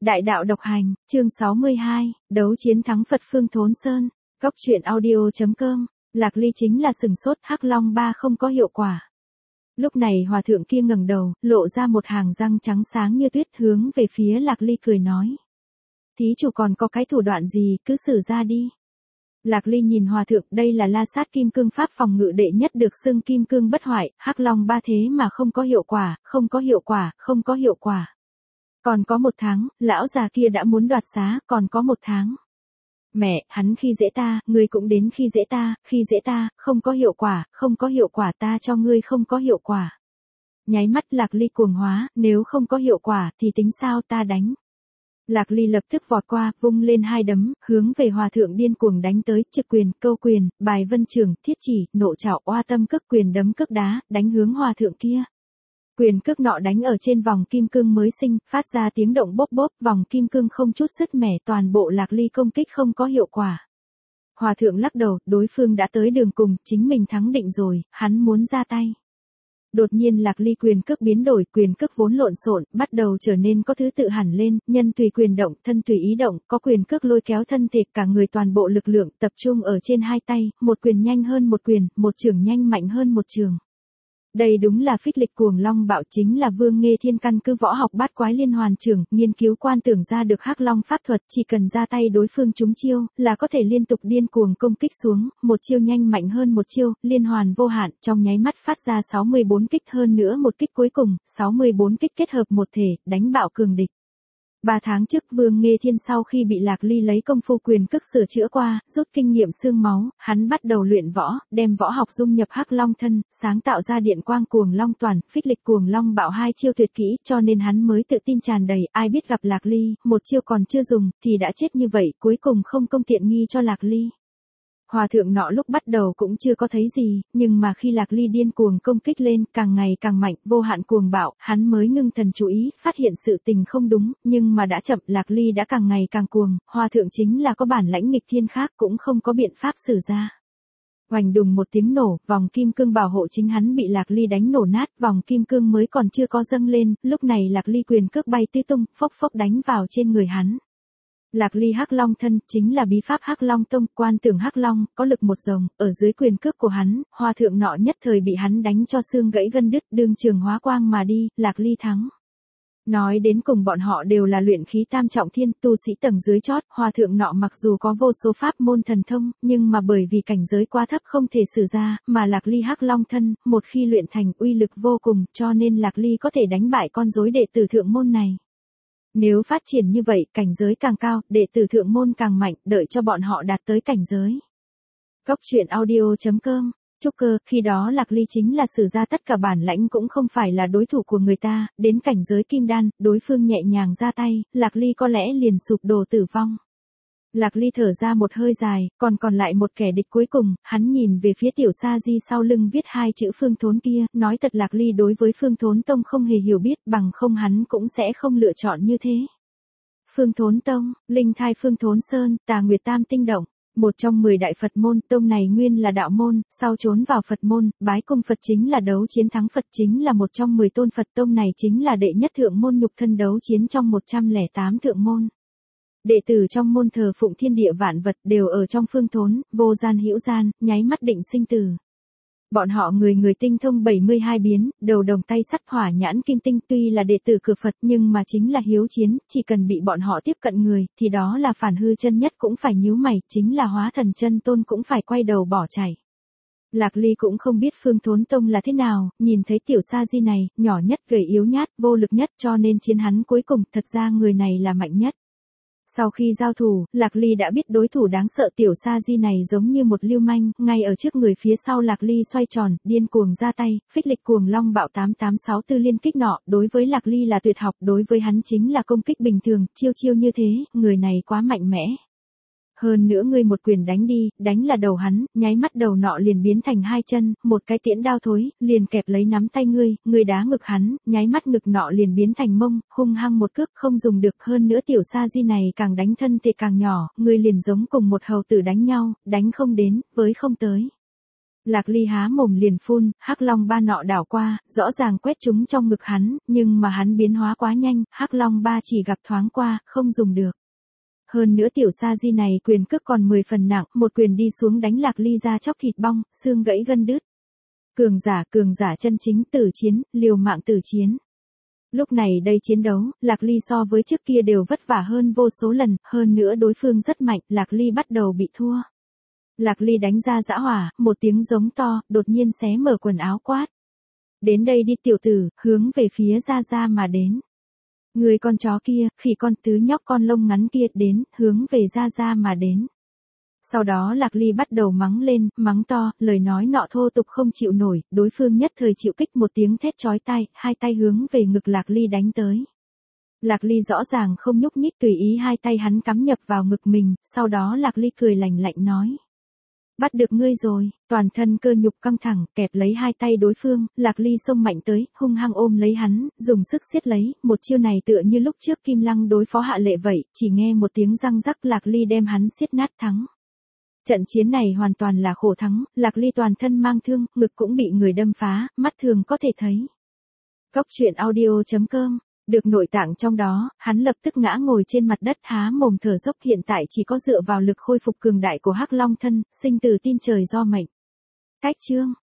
Đại đạo độc hành, chương 62, đấu chiến thắng Phật Phương Thốn Sơn. Góc truyện audio.com. Lạc Ly chính là sừng sốt, Hắc Long ba không có hiệu quả. Lúc này hòa thượng kia ngẩng đầu, lộ ra một hàng răng trắng sáng như tuyết, hướng về phía Lạc Ly cười nói: "Thí chủ còn có cái thủ đoạn gì, cứ sử ra đi." Lạc Ly nhìn hòa thượng, đây là La Sát Kim Cương pháp phòng ngự đệ nhất, được xưng Kim Cương bất hoại, Hắc Long ba thế mà không có hiệu quả, không có hiệu quả, không có hiệu quả. Còn có 1 tháng, lão già kia đã muốn đoạt xá, còn có 1 tháng. Mẹ, hắn khi dễ ta, ngươi cũng đến khi dễ ta, không có hiệu quả, không có hiệu quả, ta cho ngươi không có hiệu quả. Nháy mắt Lạc Ly cuồng hóa, nếu không có hiệu quả thì tính sao, ta đánh. Lạc Ly lập tức vọt qua, vung lên 2 đấm, hướng về hòa thượng điên cuồng đánh tới, trực quyền, câu quyền, bài vân trường, thiết chỉ, nộ trảo, oa tâm cước, quyền đấm cước đá, đánh hướng hòa thượng kia. Quyền cước nọ đánh ở trên vòng kim cương mới sinh, phát ra tiếng động bốp bốp, vòng kim cương không chút sứt mẻ, toàn bộ Lạc Ly công kích không có hiệu quả. Hòa thượng lắc đầu, đối phương đã tới đường cùng, chính mình thắng định rồi, hắn muốn ra tay. Đột nhiên Lạc Ly quyền cước biến đổi, quyền cước vốn lộn xộn, bắt đầu trở nên có thứ tự hẳn lên, nhân tùy quyền động, thân tùy ý động, có quyền cước lôi kéo thân thể, cả người toàn bộ lực lượng tập trung ở trên 2 tay, một quyền nhanh hơn một quyền, một chưởng nhanh mạnh hơn một chưởng. Đây đúng là phích lịch cuồng long bạo, chính là Vương Nghê Thiên căn cứ võ học bát quái liên hoàn trưởng, nghiên cứu quan tưởng ra được Hắc Long pháp thuật, chỉ cần ra tay đối phương trúng chiêu, là có thể liên tục điên cuồng công kích xuống, một chiêu nhanh mạnh hơn một chiêu, liên hoàn vô hạn, trong nháy mắt phát ra 64 kích, hơn nữa một kích cuối cùng, 64 kích kết hợp một thể, đánh bạo cường địch. 3 tháng trước Vương Nghê Thiên sau khi bị Lạc Ly lấy công phu quyền cước sửa chữa qua, rút kinh nghiệm xương máu, hắn bắt đầu luyện võ, đem võ học dung nhập Hắc Long thân, sáng tạo ra điện quang cuồng long toàn, phích lịch cuồng long bạo 2 chiêu tuyệt kỹ, cho nên hắn mới tự tin tràn đầy, ai biết gặp Lạc Ly, một chiêu còn chưa dùng, thì đã chết như vậy, cuối cùng không công tiện nghi cho Lạc Ly. Hòa thượng nọ lúc bắt đầu cũng chưa có thấy gì, nhưng mà khi Lạc Ly điên cuồng công kích lên, càng ngày càng mạnh, vô hạn cuồng bạo, hắn mới ngưng thần chú ý, phát hiện sự tình không đúng, nhưng mà đã chậm, Lạc Ly đã càng ngày càng cuồng, hòa thượng chính là có bản lãnh nghịch thiên khác, cũng không có biện pháp sử ra. Oành đùng một tiếng nổ, vòng kim cương bảo hộ chính hắn bị Lạc Ly đánh nổ nát, vòng kim cương mới còn chưa có dâng lên, lúc này Lạc Ly quyền cước bay tứ tung, phốc phốc đánh vào trên người hắn. Lạc Ly Hắc Long thân, chính là bí pháp Hắc Long tông, quan tưởng Hắc Long, có lực một rồng, ở dưới quyền cước của hắn, hòa thượng nọ nhất thời bị hắn đánh cho xương gãy gân đứt, đương trường hóa quang mà đi, Lạc Ly thắng. Nói đến cùng bọn họ đều là luyện khí tam trọng thiên, tu sĩ tầng dưới chót, hòa thượng nọ mặc dù có vô số pháp môn thần thông, nhưng mà bởi vì cảnh giới quá thấp không thể sử ra, mà Lạc Ly Hắc Long thân, một khi luyện thành uy lực vô cùng, cho nên Lạc Ly có thể đánh bại con rối đệ tử thượng môn này. Nếu phát triển như vậy, cảnh giới càng cao, đệ tử thượng môn càng mạnh, đợi cho bọn họ đạt tới cảnh giới. Góc truyện audio.com. Trúc Cơ, khi đó Lạc Ly chính là sử ra tất cả bản lãnh cũng không phải là đối thủ của người ta, đến cảnh giới kim đan, đối phương nhẹ nhàng ra tay, Lạc Ly có lẽ liền sụp đổ tử vong. Lạc Ly thở ra một hơi dài, còn lại một kẻ địch cuối cùng, hắn nhìn về phía Tiểu Sa Di sau lưng viết 2 chữ Phương Thốn kia, nói thật Lạc Ly đối với Phương Thốn Tông không hề hiểu biết, bằng không hắn cũng sẽ không lựa chọn như thế. Phương Thốn Tông, linh thai Phương Thốn Sơn, Tà Nguyệt Tam Tinh Động, một trong 10 đại Phật môn, tông này nguyên là đạo môn, sau trốn vào Phật môn, bái cung Phật chính là đấu chiến thắng Phật, chính là một trong 10 tôn Phật, tông này chính là đệ nhất thượng môn, nhục thân đấu chiến trong 108 thượng môn. Đệ tử trong môn thờ phụng thiên địa vạn vật đều ở trong Phương Thốn, vô gian hữu gian, nháy mắt định sinh tử. Bọn họ người tinh thông 72 biến, đầu đồng tay sắt, hỏa nhãn kim tinh, tuy là đệ tử cửa Phật nhưng mà chính là hiếu chiến, chỉ cần bị bọn họ tiếp cận người, thì đó là phản hư chân nhất cũng phải nhíu mày, chính là hóa thần chân tôn cũng phải quay đầu bỏ chạy. Lạc Ly cũng không biết Phương Thốn Tông là thế nào, nhìn thấy Tiểu Sa Di này, nhỏ nhất, gầy yếu nhát, vô lực nhất, cho nên chiến hắn cuối cùng, thật ra người này là mạnh nhất. Sau khi giao thủ, Lạc Ly đã biết đối thủ đáng sợ, Tiểu Sa Di này giống như một lưu manh, ngay ở trước người phía sau Lạc Ly xoay tròn, điên cuồng ra tay, phích lịch cuồng long bạo 8864 liên kích nọ, đối với Lạc Ly là tuyệt học, đối với hắn chính là công kích bình thường, chiêu chiêu như thế, người này quá mạnh mẽ. Hơn nữa ngươi một quyền đánh đi, đánh là đầu hắn, nháy mắt đầu nọ liền biến thành 2 chân, một cái tiễn đao thối, liền kẹp lấy nắm tay ngươi đá ngực hắn, nháy mắt ngực nọ liền biến thành mông, hung hăng một cước không dùng được, hơn nữa Tiểu Sa Di này càng đánh thân thể càng nhỏ, ngươi liền giống cùng một hầu tử đánh nhau, đánh không đến, với không tới. Lạc Ly há mồm liền phun, hắc long ba nọ đảo qua, rõ ràng quét trúng trong ngực hắn, nhưng mà hắn biến hóa quá nhanh, hắc long ba chỉ gặp thoáng qua, không dùng được. Hơn nữa tiểu sa di này quyền cước còn 10 phần nặng, một quyền đi xuống đánh Lạc Ly ra chóc thịt bong, xương gãy gân đứt. Cường giả chân chính tử chiến, liều mạng tử chiến. Lúc này đây chiến đấu, Lạc Ly so với trước kia đều vất vả hơn vô số lần, hơn nữa đối phương rất mạnh, Lạc Ly bắt đầu bị thua. Lạc Ly đánh ra dã hỏa, một tiếng giống to, đột nhiên xé mở quần áo quát. Đến đây đi tiểu tử, hướng về phía Gia Gia mà đến. Người con chó kia, khỉ con tứ nhóc con lông ngắn kia đến, hướng về Gia Gia mà đến. Sau đó Lạc Ly bắt đầu mắng lên, mắng to, lời nói nọ thô tục không chịu nổi, đối phương nhất thời chịu kích một tiếng thét chói tai, hai tay hướng về ngực Lạc Ly đánh tới. Lạc Ly rõ ràng không nhúc nhích tùy ý hai tay hắn cắm nhập vào ngực mình, sau đó Lạc Ly cười lạnh lạnh nói. Bắt được ngươi rồi, toàn thân cơ nhục căng thẳng, kẹp lấy hai tay đối phương, Lạc Ly xông mạnh tới, hung hăng ôm lấy hắn, dùng sức siết lấy, một chiêu này tựa như lúc trước Kim Lăng đối phó Hạ Lệ vậy, chỉ nghe một tiếng răng rắc Lạc Ly đem hắn siết nát thắng. Trận chiến này hoàn toàn là khổ thắng, Lạc Ly toàn thân mang thương, ngực cũng bị người đâm phá, mắt thường có thể thấy. Cốc truyện audio.com. Được nội tạng trong đó, hắn lập tức ngã ngồi trên mặt đất há mồm thở dốc, hiện tại chỉ có dựa vào lực khôi phục cường đại của hắc long thân, sinh từ tin trời do mệnh. Cách chương